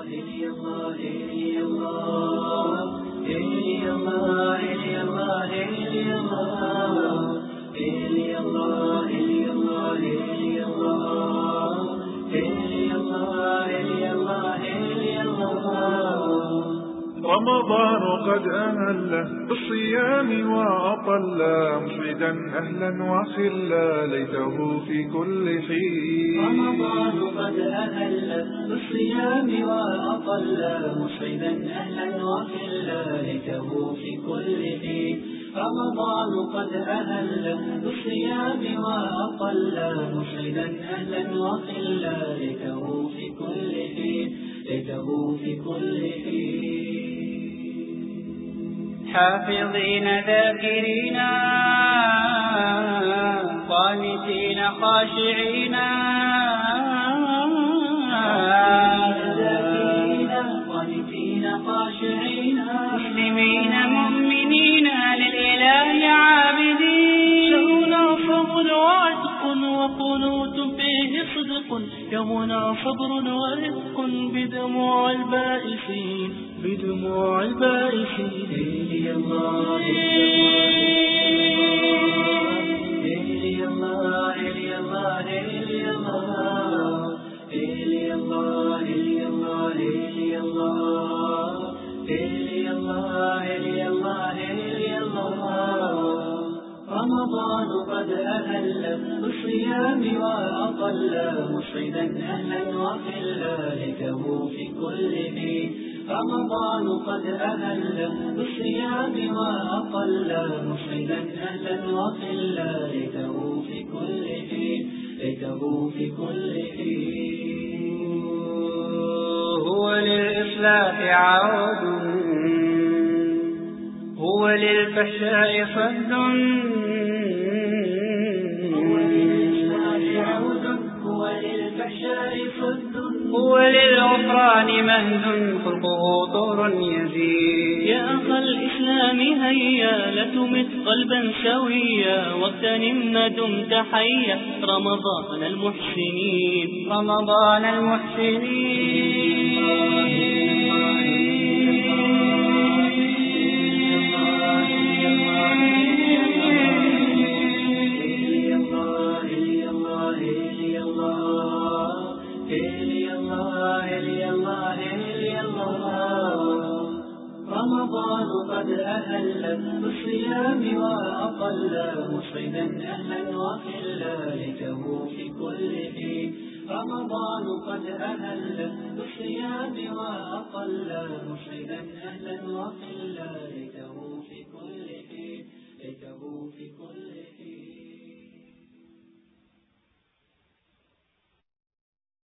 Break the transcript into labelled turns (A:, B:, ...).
A: رمضان قد أهل بالصيام وأطل مسعدا أهلا وخلا ليته في كل حين.
B: رمضان قد أهل بالصيام وأطل مسعدا أهلا وخلا ليته في كل حين. رمضان قد أهل بالصيام وأطل مسعدا أهلا وخلا ليته في كل حين. ليته في كل حين.
C: حافظين ذاكرين قانتين خاشعين مسلمين مؤمنين للإله عابدين.
D: شهرنا صبر وعتق وقنوت فيه صدق، يومنا صبر ورزق بدموع البائسين. بدموع البائسين.
B: إلي الله إلي الله إلي الله إلي الله إلي الله إلي الله إلي الله إلي الله إلي الله إلي الله. رمضان قد أهل بالصيام وأطل مسعدا أهلا وخلا ليته في كل حين. رمضان قد أهل بالصيام وأطل مسعدا أهلا وخلا ليته في كل حين. ليته في كل حين.
C: هو للإصلاح عود هو للفحشاء صد هو للغفران مهد خلقه طور يزيد.
D: يا أخ الإسلام هيا لتمت قلبا سويا واغتنم ما دمت حيا رمضان المحسنين.
C: رمضان المحسنين.
B: رمضان قد أهل بالصيام وأطل مسعدا أهلا وخلا ليته في كل حين. رمضان قد أهل بالصيام وأطل مسعدا أهلا وخلا